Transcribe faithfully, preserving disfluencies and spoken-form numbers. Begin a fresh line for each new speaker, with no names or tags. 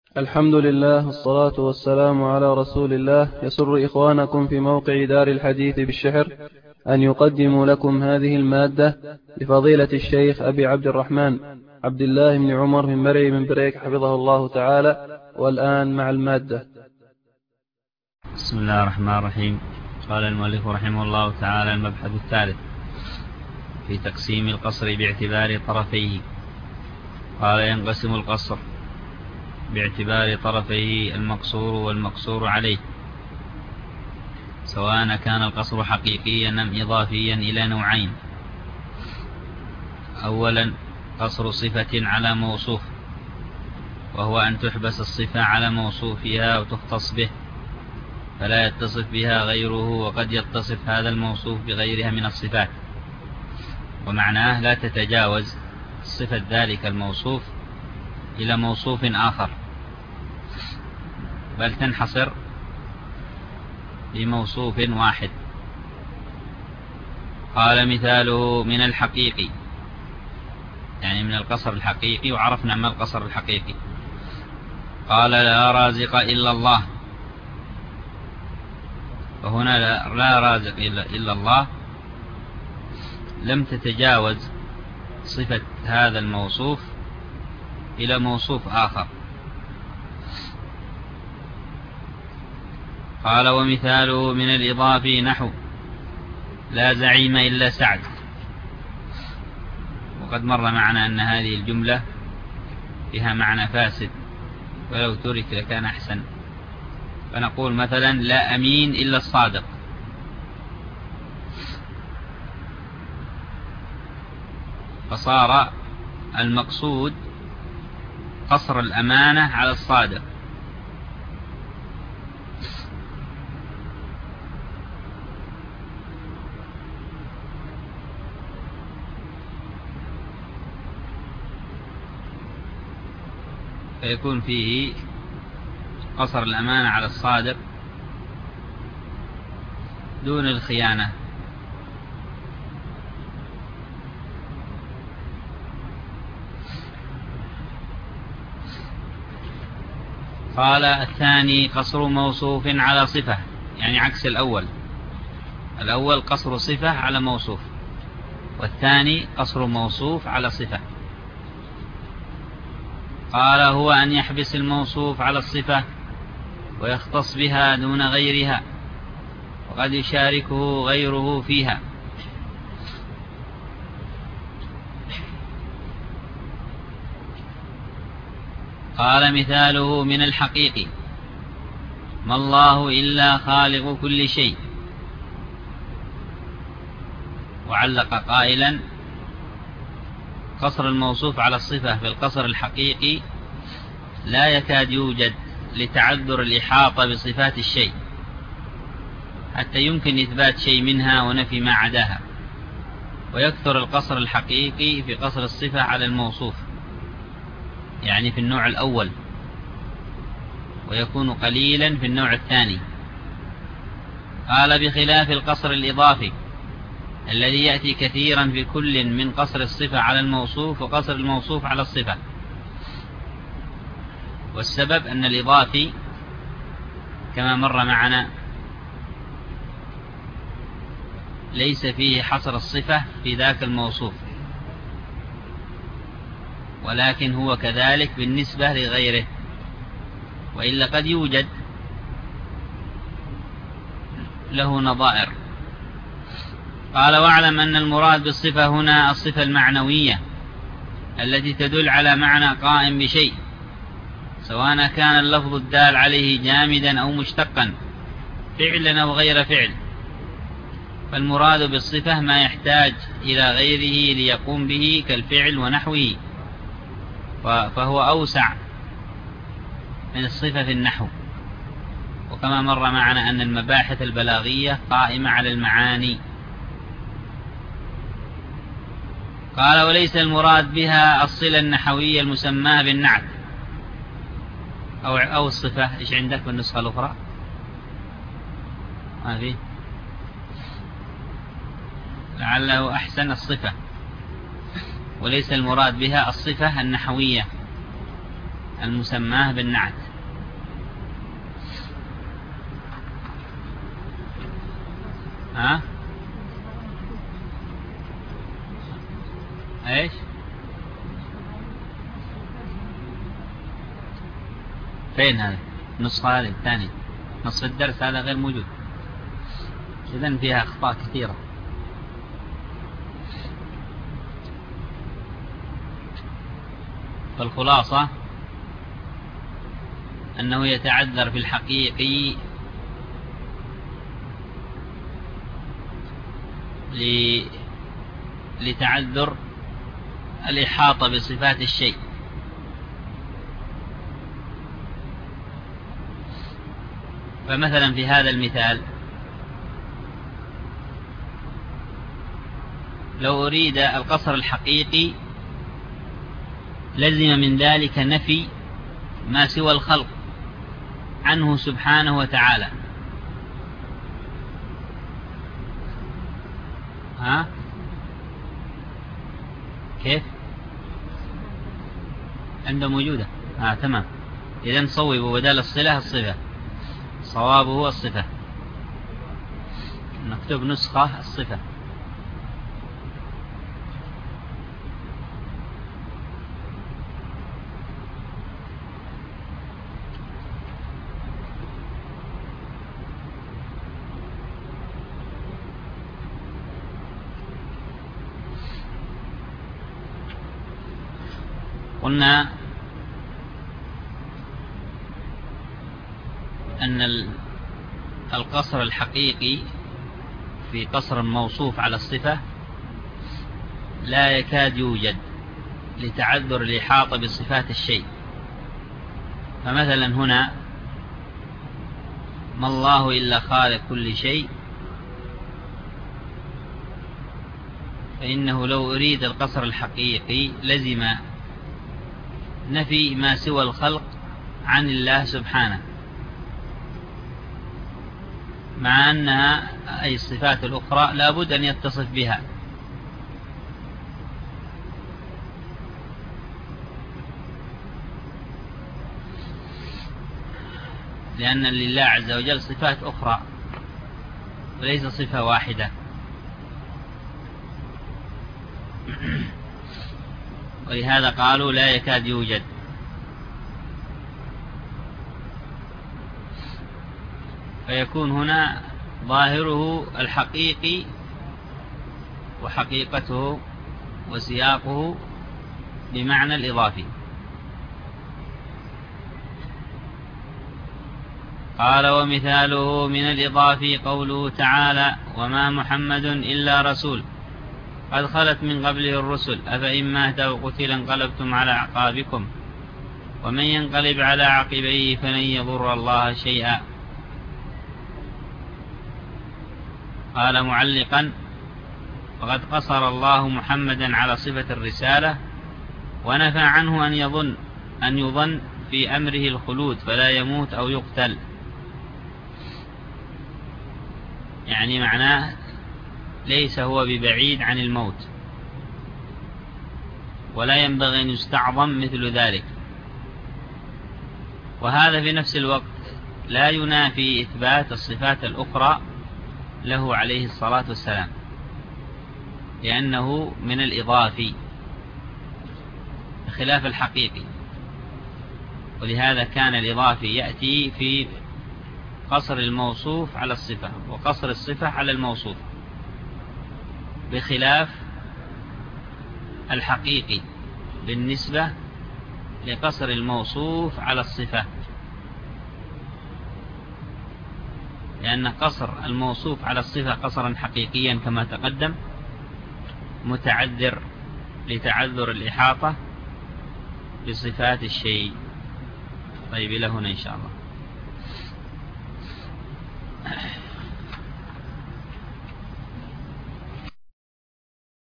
الحمد لله والصلاة والسلام على رسول الله. يسر إخوانكم في موقع دار الحديث بالشحر أن يقدموا لكم هذه المادة لفضيلة الشيخ أبي عبد الرحمن عبد الله بن عمر من مرعي من بريك حفظه الله تعالى. والآن مع المادة.
بسم الله الرحمن الرحيم. قال المؤلف رحمه الله تعالى: المبحث الثالث في تقسيم القصر باعتبار طرفيه. قال: ينقسم القصر باعتبار طرفيه المقصور والمقصور عليه، سواء كان القصر حقيقيا أم إضافيا، إلى نوعين: أولا قصر صفة على موصوف، وهو أن تحبس الصفة على موصوفها وتختص به فلا يتصف بها غيره، وقد يتصف هذا الموصوف بغيرها من الصفات، ومعناه لا تتجاوز صفة ذلك الموصوف إلى موصوف آخر، بل تنحصر بموصوف واحد. قال: مثاله من الحقيقي، يعني من القصر الحقيقي، وعرفنا ما القصر الحقيقي. قال: لا رازق إلا الله، وهنا لا رازق إلا الله لم تتجاوز صفة هذا الموصوف إلى موصوف آخر. قال: ومثاله من الإضافي نحو لا زعيم إلا سعد. وقد مر معنا أن هذه الجملة فيها معنى فاسد، ولو ترك لكان أحسن. فنقول مثلا: لا أمين إلا الصادق. فصار المقصود قصر الأمانة على الصادق. فيكون فيه قصر الأمانة على الصادق دون الخيانة. قال: الثاني قصر موصوف على صفة، يعني عكس الأول. الأول قصر صفة على موصوف، والثاني قصر موصوف على صفة. قال: هو أن يحبس الموصوف على الصفة ويختص بها دون غيرها، وقد يشاركه غيره فيها. قال: مثاله من الحقيقي ما الله إلا خالق كل شيء. وعلق قائلا: قصر الموصوف على الصفة في القصر الحقيقي لا يكاد يوجد لتعذر الإحاطة بصفات الشيء، حتى يمكن إثبات شيء منها ونفي ما عداها، ويكثر القصر الحقيقي في قصر الصفة على الموصوف، يعني في النوع الأول، ويكون قليلا في النوع الثاني. قال: بخلاف القصر الإضافي الذي يأتي كثيرا في كل من قصر الصفة على الموصوف وقصر الموصوف على الصفة. والسبب أن الإضافي كما مر معنا ليس فيه حصر الصفة في ذاك الموصوف، ولكن هو كذلك بالنسبة لغيره، وإلا قد يوجد له نظائر. قال: واعلم أن المراد بالصفة هنا الصفة المعنوية التي تدل على معنى قائم بشيء، سواء كان اللفظ الدال عليه جامدا أو مشتقا، فعلا أو غير فعل. فالمراد بالصفة ما يحتاج إلى غيره ليقوم به كالفعل ونحوه، فهو أوسع من الصفة في النحو. وكما مر معنا أن المباحث البلاغية قائمة على المعاني. قال: وليس المراد بها الصلة النحوية المسماة بالنعت أو أو الصفة. إيش عندك بالنسخة الأخرى؟ ما في، لعله أحسن الصفة. وليس المراد بها الصفة النحوية المسماه بالنعت. ها ايش؟ فين هذا النسخة هذه الثانية؟ نصف الدرس هذا غير موجود، إذن فيها أخطاء كثيرة. فالخلاصة أنه يتعذر في الحقيقي لتعذر الإحاطة بصفات الشيء. فمثلا في هذا المثال لو أريد القصر الحقيقي لزم من ذلك نفي ما سوى الخلق عنه سبحانه وتعالى. ها كيف؟ عنده موجودة. آه تمام. إذن صوبوا بدل الصلة الصفة، صوابه الصفة، نكتب نسخة الصفة. قلنا أن القصر الحقيقي في قصر موصوف على الصفة لا يكاد يوجد لتعذر الإحاطة بصفات الشيء. فمثلا هنا ما الله إلا خالق كل شيء، فإنه لو أريد القصر الحقيقي لزم نفي ما سوى الخلق عن الله سبحانه، مع أنها أي الصفات الأخرى لا بد أن يتصف بها. لأن لله عز وجل صفات أخرى وليس صفة واحدة. ولهذا قالوا لا يكاد يوجد. فيكون هنا ظاهره الحقيقي وحقيقته وسياقه بمعنى الإضافي. قال ومثاله من الإضافي قوله تعالى وما محمد إلا رسول قد خلت من قبله الرسل أفإن مات أو قتل انقلبتم على أعقابكم ومن ينقلب على عقبيه فلن يضر الله شيئا. قال معلقا وقد قصر الله محمدا على صفة الرسالة ونفى عنه أن يظن أن يظن في أمره الخلود فلا يموت أو يقتل. يعني معناه ليس هو ببعيد عن الموت ولا ينبغي أن يستعظم مثل ذلك. وهذا في نفس الوقت لا ينافي إثبات الصفات الأخرى له عليه الصلاة والسلام، لأنه من الإضافي خلاف الحقيقي. ولهذا كان الإضافي يأتي في قصر الموصوف على الصفة وقصر الصفة على الموصوف، بخلاف الحقيقي بالنسبة لقصر الموصوف على الصفة، لأن قصر الموصوف على الصفة قصرا حقيقيا كما تقدم متعذر لتعذر الإحاطة بصفات الشيء. طيب إلى هنا إن شاء الله.